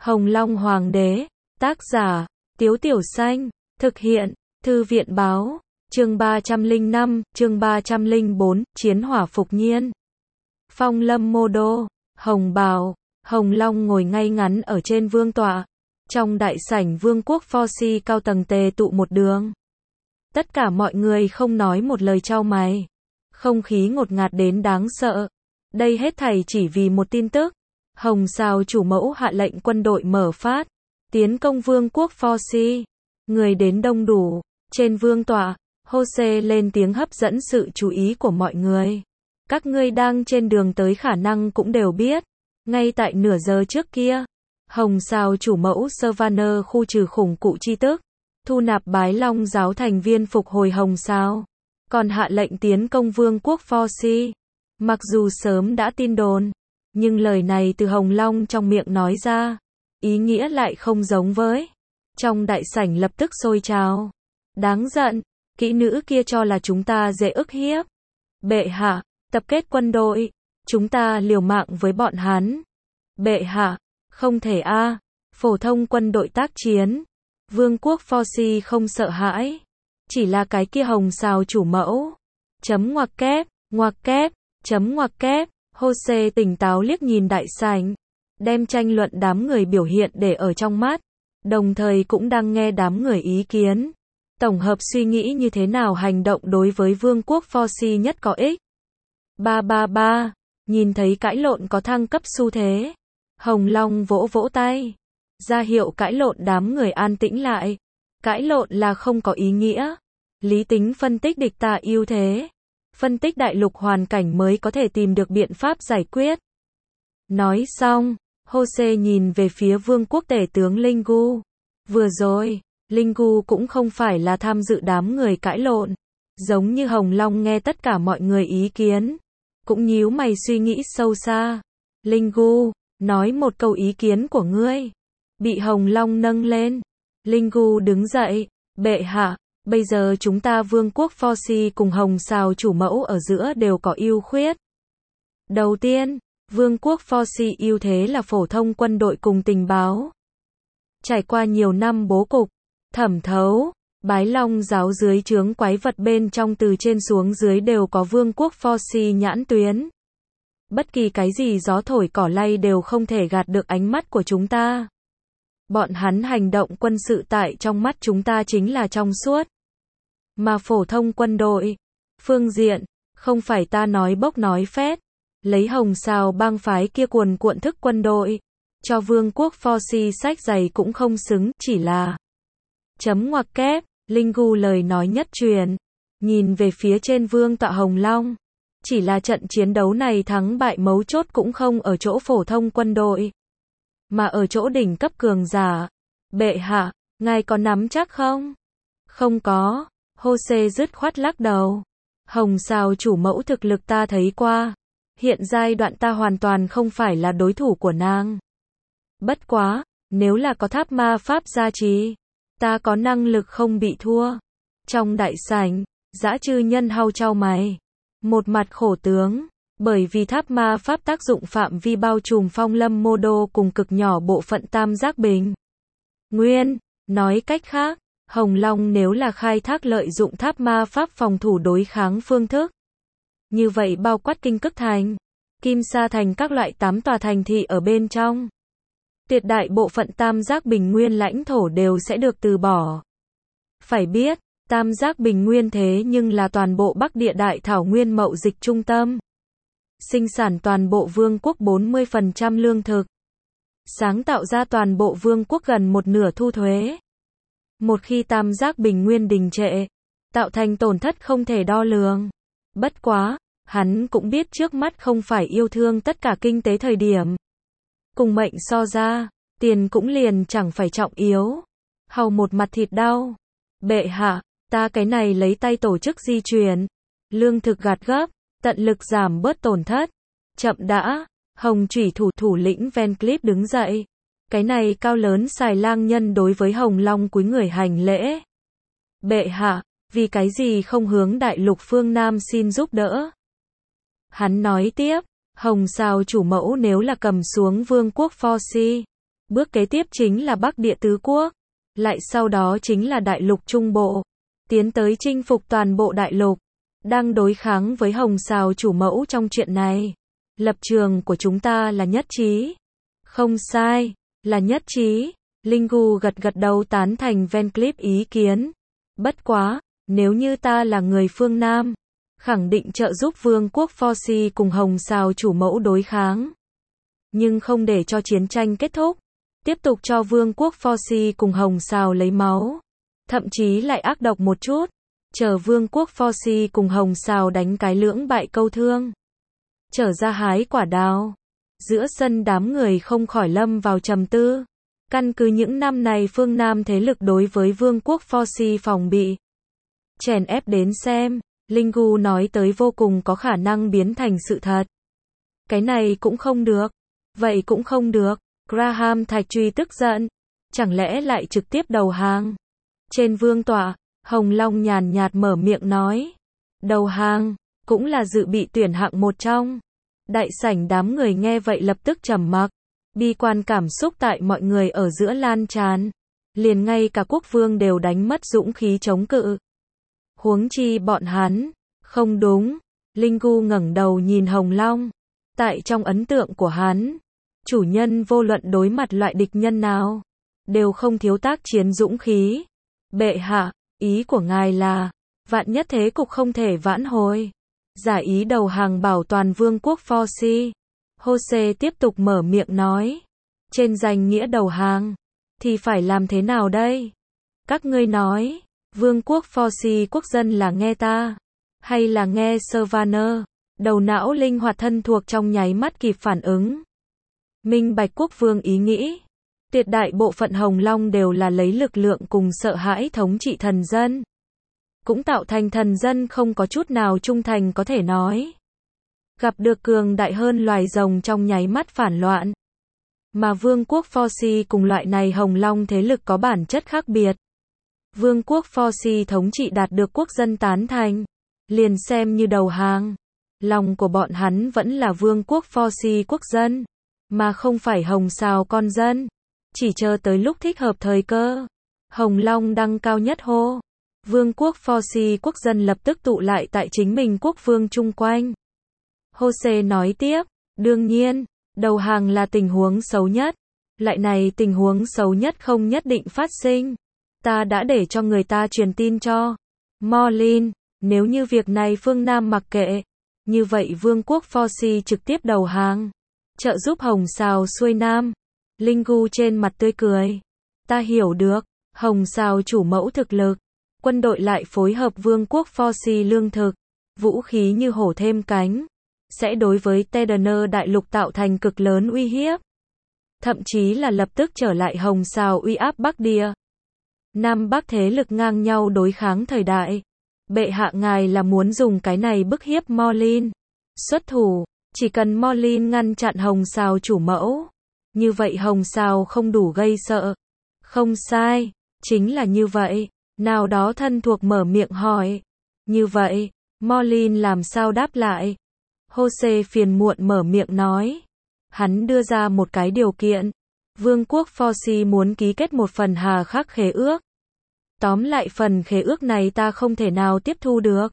Hồng Long Hoàng đế, tác giả, Tiếu Tiểu Xanh, thực hiện, Thư viện báo, chương 305, chương 304, Chiến hỏa phục nhiên. Phong lâm mô đô, hồng bào, Hồng Long ngồi ngay ngắn ở trên vương tọa. Trong đại sảnh vương quốc Pho-si cao tầng tề tụ một đường. Tất cả mọi người không nói một lời chau mày. Không khí ngột ngạt đến đáng sợ. Đây hết thảy chỉ vì một tin tức. Hồng Sào chủ mẫu hạ lệnh quân đội mở phát, tiến công vương quốc Pho-si. Người đến đông đủ, trên vương tọa, Hô-se lên tiếng hấp dẫn sự chú ý của mọi người. Các ngươi đang trên đường tới khả năng cũng đều biết. Ngay tại nửa giờ trước kia, Hồng Sào chủ mẫu Savannah khu trừ khủng cụ chi tức, thu nạp bái long giáo thành viên phục hồi Hồng Sào, còn hạ lệnh tiến công vương quốc Pho-si. Mặc dù sớm đã tin đồn, nhưng lời này từ Hồng Long trong miệng nói ra, ý nghĩa lại không giống với. Trong đại sảnh lập tức sôi trào. Đáng giận, kỹ nữ kia cho là chúng ta dễ ức hiếp. Bệ hạ, tập kết quân đội, chúng ta liều mạng với bọn hắn. Bệ hạ, không thể a, phổ thông quân đội tác chiến. Vương quốc Pho-si không sợ hãi. Chỉ là cái kia Hồng Sào chủ mẫu. Chấm ngoặc kép, chấm ngoặc kép. Hô-se tỉnh táo liếc nhìn đại sảnh, đem tranh luận đám người biểu hiện để ở trong mắt, đồng thời cũng đang nghe đám người ý kiến, tổng hợp suy nghĩ như thế nào hành động đối với vương quốc Pho-si nhất có ích. Ba, nhìn thấy cãi lộn có thăng cấp xu thế, Hồng Long vỗ vỗ tay, ra hiệu cãi lộn, đám người an tĩnh lại. Cãi lộn là không có ý nghĩa. Lý tính phân tích địch ta ưu thế, phân tích đại lục hoàn cảnh mới có thể tìm được biện pháp giải quyết. Nói xong, Hô-se nhìn về phía vương quốc tể tướng Linh Gu. Vừa rồi, Linh Gu cũng không phải là tham dự đám người cãi lộn. Giống như Hồng Long nghe tất cả mọi người ý kiến, cũng nhíu mày suy nghĩ sâu xa. Linh Gu, nói một câu ý kiến của ngươi. Bị Hồng Long nâng lên. Linh Gu đứng dậy, bệ hạ. Bây giờ chúng ta vương quốc Pho-si cùng Hồng Sào chủ mẫu ở giữa đều có ưu khuyết. Đầu tiên, vương quốc Pho-si ưu thế là phổ thông quân đội cùng tình báo. Trải qua nhiều năm bố cục, thẩm thấu, bái long giáo dưới trướng quái vật bên trong từ trên xuống dưới đều có vương quốc Pho-si nhãn tuyến. Bất kỳ cái gì gió thổi cỏ lay đều không thể gạt được ánh mắt của chúng ta. Bọn hắn hành động quân sự tại trong mắt chúng ta chính là trong suốt. Mà phổ thông quân đội, phương diện, không phải ta nói bốc nói phét, lấy Hồng Sào bang phái kia cuồn cuộn thức quân đội, cho vương quốc Pho-si sách giày cũng không xứng, chỉ là chấm ngoặc kép. Linh Gu lời nói nhất truyền, nhìn về phía trên vương tọa Hồng Long. Chỉ là trận chiến đấu này thắng bại mấu chốt cũng không ở chỗ phổ thông quân đội, mà ở chỗ đỉnh cấp cường giả. Bệ hạ, ngài có nắm chắc không? Không có. Hô-se dứt khoát lắc đầu. Hồng Sào chủ mẫu thực lực ta thấy qua. Hiện giai đoạn ta hoàn toàn không phải là đối thủ của nàng. Bất quá, nếu là có tháp ma pháp gia trì, ta có năng lực không bị thua. Trong đại sảnh, dã chư nhân hau chau mày, một mặt khổ tướng, bởi vì tháp ma pháp tác dụng phạm vi bao trùm phong lâm mô đô cùng cực nhỏ bộ phận tam giác bình nguyên. Nói cách khác, Hồng Long nếu là khai thác lợi dụng tháp ma pháp phòng thủ đối kháng phương thức, như vậy bao quát Kinh Cức Thành, Kim Sa Thành các loại 8 tòa thành thị ở bên trong, tuyệt đại bộ phận tam giác bình nguyên lãnh thổ đều sẽ được từ bỏ. Phải biết, tam giác bình nguyên thế nhưng là toàn bộ Bắc Địa Đại Thảo Nguyên mậu dịch trung tâm, sinh sản toàn bộ vương quốc 40% lương thực, sáng tạo ra toàn bộ vương quốc gần một nửa thu thuế. Một khi tam giác bình nguyên đình trệ, tạo thành tổn thất không thể đo lường. Bất quá, hắn cũng biết trước mắt không phải yêu thương tất cả kinh tế thời điểm. Cùng mệnh so ra, tiền cũng liền chẳng phải trọng yếu. Hầu một mặt thịt đau. Bệ hạ, ta cái này lấy tay tổ chức di chuyển, lương thực gạt gấp, tận lực giảm bớt tổn thất. Chậm đã. Hồng Chủy thủ lĩnh Van Cleef đứng dậy. Cái này cao lớn xài lang nhân đối với Hồng Long cúi người hành lễ. Bệ hạ, vì cái gì không hướng đại lục phương Nam xin giúp đỡ? Hắn nói tiếp, Hồng Sào chủ mẫu nếu là cầm xuống vương quốc Pho-si, Bước kế tiếp chính là Bắc Địa tứ quốc, lại sau đó chính là Đại lục Trung Bộ, tiến tới chinh phục toàn bộ đại lục, đang đối kháng với Hồng Sào chủ mẫu trong chuyện này. Lập trường của chúng ta là nhất trí. Không sai, là nhất trí. Linh Gu gật gật đầu tán thành Van Cleef ý kiến. Bất quá, nếu như ta là người phương Nam, khẳng định trợ giúp Vương quốc Foxy cùng Hồng Sào chủ mẫu đối kháng. Nhưng không để cho chiến tranh kết thúc. Tiếp tục cho Vương quốc Foxy cùng Hồng Sào lấy máu. Thậm chí lại ác độc một chút. Chờ Vương quốc Foxy cùng Hồng Sào đánh cái lưỡng bại câu thương. Trở ra hái quả đào. Giữa sân đám người không khỏi lâm vào trầm tư. Căn cứ những năm này phương Nam thế lực đối với Vương quốc Foxy phòng bị chèn ép đến xem, Linh Gu nói tới vô cùng có khả năng biến thành sự thật. Cái này cũng không được. Vậy cũng không được. Graham Thạch Truy tức giận. Chẳng lẽ lại trực tiếp đầu hàng? Trên vương tọa, Hồng Long nhàn nhạt mở miệng nói. Đầu hàng, cũng là dự bị tuyển hạng một trong. Đại sảnh đám người nghe vậy lập tức trầm mặc. Bi quan cảm xúc tại mọi người ở giữa lan tràn. Liền ngay cả quốc vương đều đánh mất dũng khí chống cự. Huống chi bọn hắn. Không đúng. Linh Gu ngẩng đầu nhìn Hồng Long. Tại trong ấn tượng của hắn, chủ nhân vô luận đối mặt loại địch nhân nào, đều không thiếu tác chiến dũng khí. Bệ hạ, ý của ngài là, vạn nhất thế cục không thể vãn hồi, giả ý đầu hàng bảo toàn Vương quốc Foxy. Jose tiếp tục mở miệng nói. Trên danh nghĩa đầu hàng, thì phải làm thế nào đây? Các ngươi nói, Vương quốc Foxy quốc dân là nghe ta, hay là nghe Savannah? Đầu não linh hoạt thân thuộc trong nháy mắt kịp phản ứng. Minh bạch quốc vương ý nghĩ. Tuyệt đại bộ phận Hồng Long đều là lấy lực lượng cùng sợ hãi thống trị thần dân. Cũng tạo thành thần dân không có chút nào trung thành có thể nói. Gặp được cường đại hơn loài rồng trong nháy mắt phản loạn. Mà Vương quốc Foxy cùng loại này Hồng Long thế lực có bản chất khác biệt. Vương quốc Foxy thống trị đạt được quốc dân tán thành. Liền xem như đầu hàng. Lòng của bọn hắn vẫn là Vương quốc Foxy quốc dân. Mà không phải Hồng Sào con dân. Chỉ chờ tới lúc thích hợp thời cơ. Hồng Long đăng cao nhất hô. Vương quốc Foxy quốc dân lập tức tụ lại tại chính mình quốc vương chung quanh. Jose nói tiếp, đương nhiên, đầu hàng là tình huống xấu nhất. Lại này tình huống xấu nhất không nhất định phát sinh. Ta đã để cho người ta truyền tin cho Morlin, nếu như việc này phương Nam mặc kệ, như vậy Vương quốc Foxy trực tiếp đầu hàng, trợ giúp Hồng Sào xuôi Nam. Linh Gu trên mặt tươi cười. Ta hiểu được, Hồng Sào chủ mẫu thực lực, quân đội lại phối hợp Vương quốc Foxy lương thực, vũ khí như hổ thêm cánh, sẽ đối với Tedaner đại lục tạo thành cực lớn uy hiếp. Thậm chí là lập tức trở lại Hồng Sào uy áp Bắc Địa. Nam Bắc thế lực ngang nhau đối kháng thời đại. Bệ hạ ngài là muốn dùng cái này bức hiếp Morlin. Xuất thủ, chỉ cần Morlin ngăn chặn Hồng Sào chủ mẫu. Như vậy Hồng Sào không đủ gây sợ. Không sai, chính là như vậy. Nào đó thân thuộc mở miệng hỏi. Như vậy, Morlin làm sao đáp lại? Jose phiền muộn mở miệng nói. Hắn đưa ra một cái điều kiện. Vương quốc Foxy muốn ký kết một phần hà khắc khế ước. Tóm lại phần khế ước này ta không thể nào tiếp thu được.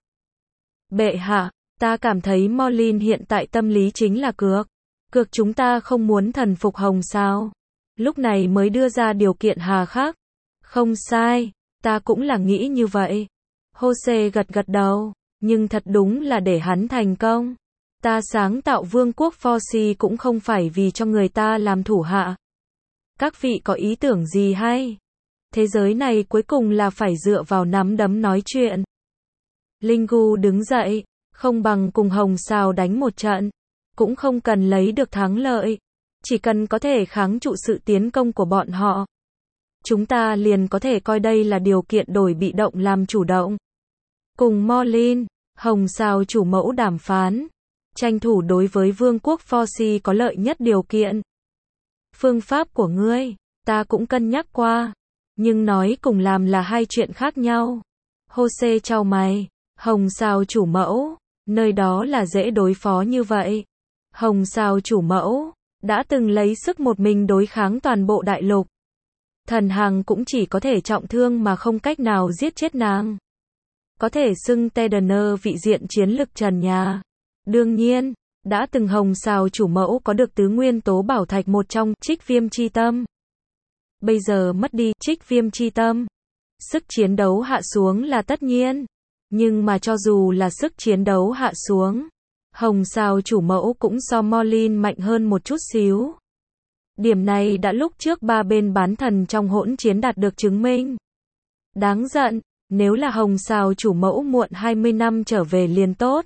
Bệ hạ, ta cảm thấy Morlin hiện tại tâm lý chính là cược. Cược chúng ta không muốn thần phục Hồng Sào. Lúc này mới đưa ra điều kiện hà khắc. Không sai, ta cũng là nghĩ như vậy. Jose gật gật đầu, nhưng thật đúng là để hắn thành công. Ta sáng tạo Vương quốc Foxy cũng không phải vì cho người ta làm thủ hạ. Các vị có ý tưởng gì hay? Thế giới này cuối cùng là phải dựa vào nắm đấm nói chuyện. Linh Gu đứng dậy, không bằng cùng Hồng Sào đánh một trận. Cũng không cần lấy được thắng lợi. Chỉ cần có thể kháng trụ sự tiến công của bọn họ. Chúng ta liền có thể coi đây là điều kiện đổi bị động làm chủ động. Cùng Morlin, Hồng Sào chủ mẫu đàm phán. Tranh thủ đối với Vương quốc Foxy có lợi nhất điều kiện. Phương pháp của ngươi, ta cũng cân nhắc qua. Nhưng nói cùng làm là hai chuyện khác nhau. Jose chau mày. Hồng Sào chủ mẫu, nơi đó là dễ đối phó như vậy. Hồng Sào chủ mẫu, đã từng lấy sức một mình đối kháng toàn bộ đại lục. Thần Hằng cũng chỉ có thể trọng thương mà không cách nào giết chết nàng. Có thể xưng Tedner vị diện chiến lực trần nhà. Đương nhiên, đã từng Hồng Sào chủ mẫu có được tứ nguyên tố bảo thạch một trong, Trích Viêm chi tâm. Bây giờ mất đi Trích Viêm chi tâm. Sức chiến đấu hạ xuống là tất nhiên. Nhưng mà cho dù là sức chiến đấu hạ xuống, Hồng Sào chủ mẫu cũng so Morlin mạnh hơn một chút xíu. Điểm này đã lúc trước ba bên bán thần trong hỗn chiến đạt được chứng minh. Đáng giận, nếu là Hồng Sào chủ mẫu muộn 20 năm trở về liền tốt.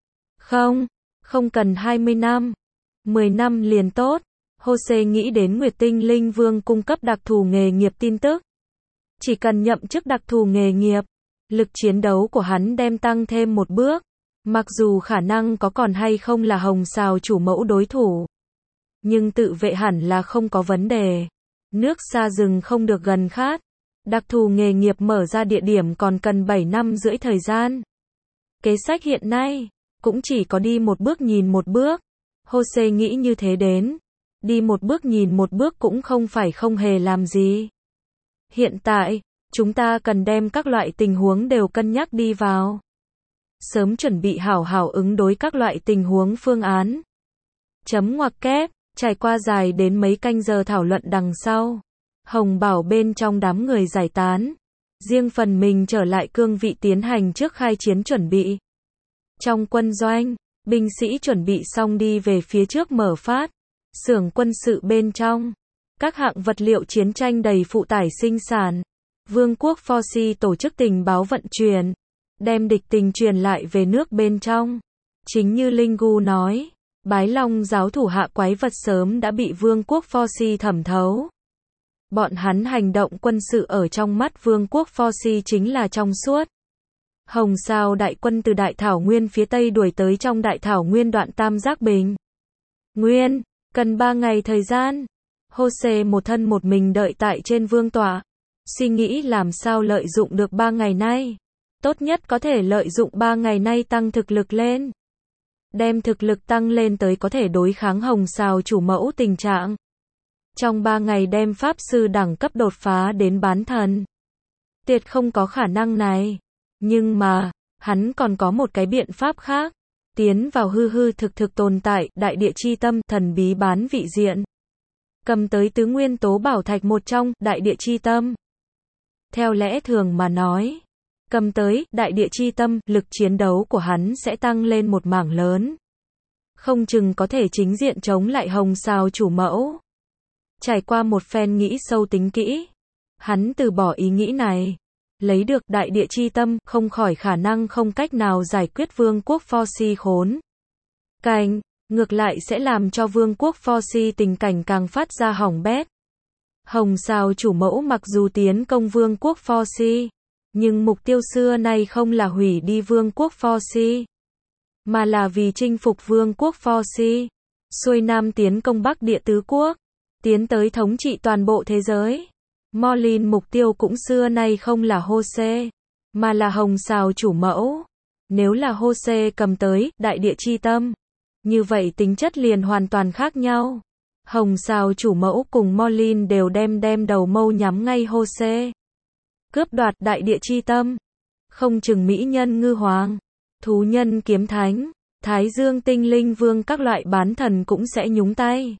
Không cần 20 năm. 10 năm liền tốt. Jose nghĩ đến Nguyệt Tinh Linh Vương cung cấp đặc thù nghề nghiệp tin tức. Chỉ cần nhậm chức đặc thù nghề nghiệp, lực chiến đấu của hắn đem tăng thêm một bước. Mặc dù khả năng có còn hay không là Hồng Sào chủ mẫu đối thủ, nhưng tự vệ hẳn là không có vấn đề. Nước xa rừng không được gần khát. Đặc thù nghề nghiệp mở ra địa điểm còn cần 7 năm rưỡi thời gian. Kế sách hiện nay, cũng chỉ có đi một bước nhìn một bước. Jose nghĩ như thế đến. Đi một bước nhìn một bước cũng không phải không hề làm gì. Hiện tại, chúng ta cần đem các loại tình huống đều cân nhắc đi vào. Sớm chuẩn bị hảo hảo ứng đối các loại tình huống phương án. Chấm ngoặc kép, trải qua dài đến mấy canh giờ thảo luận đằng sau. Hồng Bảo bên trong đám người giải tán. Riêng phần mình trở lại cương vị tiến hành trước khai chiến chuẩn bị. Trong quân doanh, binh sĩ chuẩn bị xong đi về phía trước mở phát. Xưởng quân sự bên trong, các hạng vật liệu chiến tranh đầy phụ tải sinh sản. Vương quốc Forci tổ chức tình báo vận chuyển, đem địch tình truyền lại về nước bên trong. Chính như Linh Gu nói, Bái Long giáo thủ hạ quái vật sớm đã bị Vương quốc Forci thẩm thấu. Bọn hắn hành động quân sự ở trong mắt Vương quốc Forci chính là trong suốt. Hồng Sào đại quân từ Đại Thảo Nguyên phía Tây đuổi tới trong Đại Thảo Nguyên đoạn Tam Giác Bình Nguyên, cần 3 ngày thời gian. Jose một thân một mình đợi tại trên vương tọa, suy nghĩ làm sao lợi dụng được 3 ngày nay. Tốt nhất có thể lợi dụng 3 ngày nay tăng thực lực lên. Đem thực lực tăng lên tới có thể đối kháng Hồng Sào chủ mẫu tình trạng. Trong 3 ngày đem pháp sư đẳng cấp đột phá đến bán thần. Tuyệt không có khả năng này. Nhưng mà, hắn còn có một cái biện pháp khác. Tiến vào hư hư thực tồn tại, đại địa chi tâm, thần bí bán vị diện. Cầm tới tứ nguyên tố bảo thạch một trong, đại địa chi tâm. Theo lẽ thường mà nói, cầm tới, đại địa chi tâm, lực chiến đấu của hắn sẽ tăng lên một mảng lớn. Không chừng có thể chính diện chống lại Hồng Sào chủ mẫu. Trải qua một phen nghĩ sâu tính kỹ, hắn từ bỏ ý nghĩ này. Lấy được đại địa chi tâm, không khỏi khả năng không cách nào giải quyết Vương quốc Forci khốn cảnh, ngược lại sẽ làm cho Vương quốc Forci tình cảnh càng phát ra hỏng bét. Hồng Sào chủ mẫu mặc dù tiến công Vương quốc Forci, nhưng mục tiêu xưa nay không là hủy đi Vương quốc Forci, mà là vì chinh phục Vương quốc Forci, xuôi nam tiến công Bắc địa tứ quốc, tiến tới thống trị toàn bộ thế giới. Morlin mục tiêu cũng xưa nay không là Jose, mà là Hồng Sào chủ mẫu. Nếu là Jose cầm tới đại địa chi tâm, như vậy tính chất liền hoàn toàn khác nhau. Hồng Sào chủ mẫu cùng Morlin đều đem đầu mâu nhắm ngay Jose. Cướp đoạt đại địa chi tâm. Không chừng mỹ nhân ngư hoàng, thú nhân kiếm thánh, Thái Dương tinh linh vương các loại bán thần cũng sẽ nhúng tay.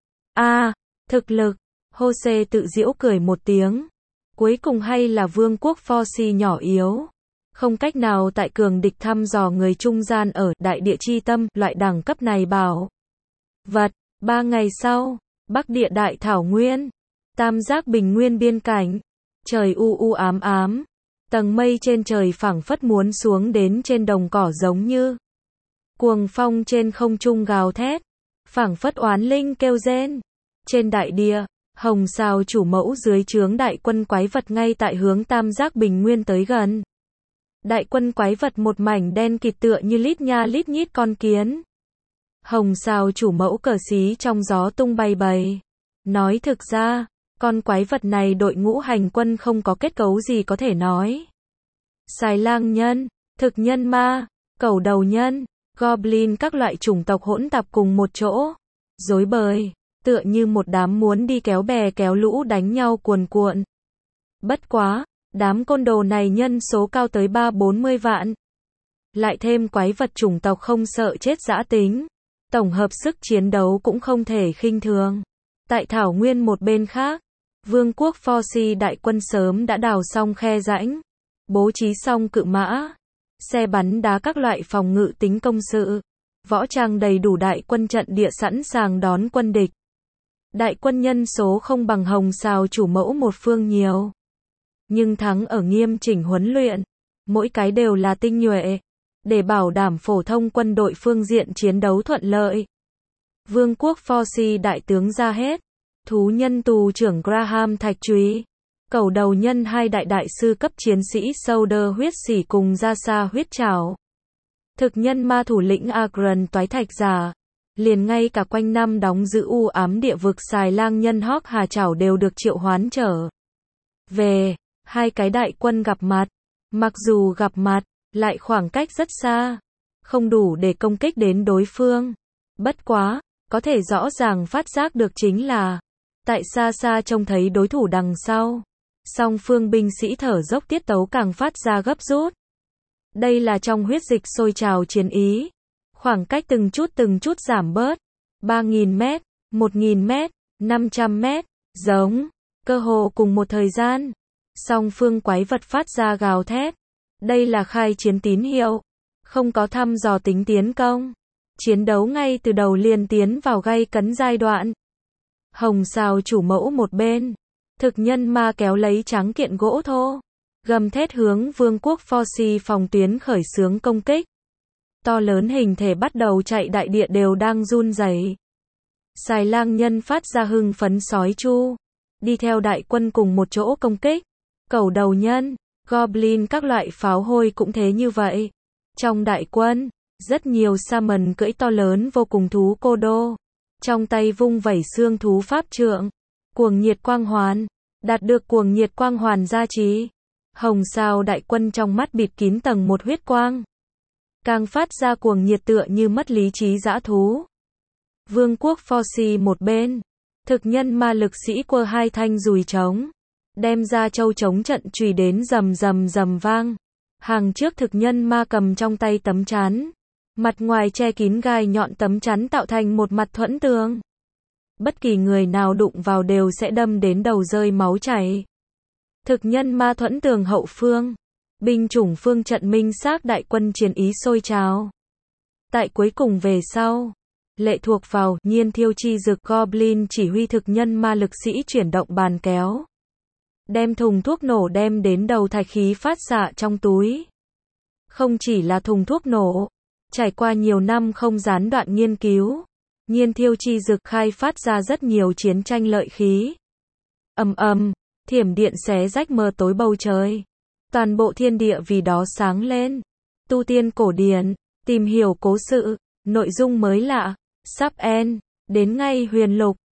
Thực lực. Jose tự giễu cười một tiếng. Cuối cùng hay là Vương quốc Forci nhỏ yếu. Không cách nào tại cường địch thăm dò người trung gian ở đại địa chi tâm, loại đẳng cấp này bảo vật. 3 ngày sau, Bắc địa Đại Thảo Nguyên, Tam Giác Bình Nguyên biên cảnh. Trời u ám ám. Tầng mây trên trời phảng phất muốn xuống đến trên đồng cỏ giống như cuồng phong trên không trung gào thét. Phảng phất oán linh kêu rên. Trên đại địa, Hồng Sào chủ mẫu dưới trướng đại quân quái vật ngay tại hướng Tam Giác Bình Nguyên tới gần. Đại quân quái vật một mảnh đen kịt tựa như lít nha lít nhít con kiến. Hồng Sào chủ mẫu cờ xí trong gió tung bay bầy. Nói thực ra, con quái vật này đội ngũ hành quân không có kết cấu gì có thể nói. Xài lang nhân, thực nhân ma, cẩu đầu nhân, goblin các loại chủng tộc hỗn tạp cùng một chỗ. Rối bời. tựa như một đám muốn đi kéo bè kéo lũ đánh nhau cuồn cuộn. Bất quá, đám côn đồ này nhân số cao tới 30-40 vạn. Lại thêm quái vật chủng tộc không sợ chết dã tính. Tổng hợp sức chiến đấu cũng không thể khinh thường. Tại thảo nguyên một bên khác, vương quốc Forci đại quân sớm đã đào xong khe rãnh, bố trí xong cự mã, xe bắn đá các loại phòng ngự tính công sự, võ trang đầy đủ đại quân trận địa sẵn sàng đón quân địch. Đại quân nhân số không bằng Hồng Sào chủ mẫu một phương nhiều, nhưng thắng ở nghiêm chỉnh huấn luyện, mỗi cái đều là tinh nhuệ, để bảo đảm phổ thông quân đội phương diện chiến đấu thuận lợi. Vương quốc Forci đại tướng ra hết, thú nhân tù trưởng Graham Thạch Trúy, cầu đầu nhân hai đại sư cấp chiến sĩ Solder huyết sỉ cùng ra xa huyết trảo. Thực nhân ma thủ lĩnh Agron toái thạch giả, liền ngay cả quanh năm đóng giữ u ám địa vực xài lang nhân Hawk Hà Trảo đều được triệu hoán trở về. Hai cái đại quân gặp mặt, mặc dù gặp mặt, lại khoảng cách rất xa, không đủ để công kích đến đối phương. Bất quá, có thể rõ ràng phát giác được chính là, tại xa xa trông thấy đối thủ đằng sau, song phương binh sĩ thở dốc tiết tấu càng phát ra gấp rút. Đây là trong huyết dịch sôi trào chiến ý, khoảng cách từng chút giảm bớt, 3.000 mét, 1.000 mét, 500 mét, giống, cơ hồ cùng một thời gian, song phương quái vật phát ra gào thét. Đây là khai chiến tín hiệu, không có thăm dò tính tiến công. Chiến đấu ngay từ đầu liền tiến vào gay cấn giai đoạn. Hồng Sào chủ mẫu một bên, thực nhân ma kéo lấy tráng kiện gỗ thô, gầm thét hướng vương quốc Forci phòng tuyến khởi xướng công kích. To lớn hình thể bắt đầu chạy, đại địa đều đang run rẩy. Xài lang nhân phát ra hưng phấn sói chu, đi theo đại quân cùng một chỗ công kích. Cẩu đầu nhân, Goblin các loại pháo hôi cũng thế như vậy. Trong đại quân, rất nhiều Summon cưỡi to lớn vô cùng thú cô đô, trong tay vung vẩy xương thú pháp trượng, cuồng nhiệt quang hoàn, đạt được cuồng nhiệt quang hoàn gia trì. Hồng Sào đại quân trong mắt bịt kín tầng một huyết quang, càng phát ra cuồng nhiệt tựa như mất lý trí dã thú. Vương quốc Forci một bên, thực nhân ma lực sĩ quơ hai thanh dùi trống, đem ra châu chống trận chùy đến rầm rầm rầm vang. Hàng trước thực nhân ma cầm trong tay tấm chắn, mặt ngoài che kín gai nhọn, tấm chắn tạo thành một mặt thuẫn tường. Bất kỳ người nào đụng vào đều sẽ đâm đến đầu rơi máu chảy. Thực nhân ma thuẫn tường hậu phương, binh chủng phương trận minh xác đại quân chiến ý sôi trào. Tại cuối cùng về sau, lệ thuộc vào nhiên thiêu chi dực Goblin chỉ huy thực nhân ma lực sĩ chuyển động bàn kéo, đem thùng thuốc nổ đem đến đầu thạch khí phát xạ trong túi. Không chỉ là thùng thuốc nổ, trải qua nhiều năm không gián đoạn nghiên cứu, nhiên thiêu chi dực khai phát ra rất nhiều chiến tranh lợi khí. Ầm ầm, thiểm điện xé rách mờ tối bầu trời. Toàn bộ thiên địa vì đó sáng lên. Tu tiên cổ điển, tìm hiểu cố sự, nội dung mới lạ, sắp end, đến ngay huyền lục.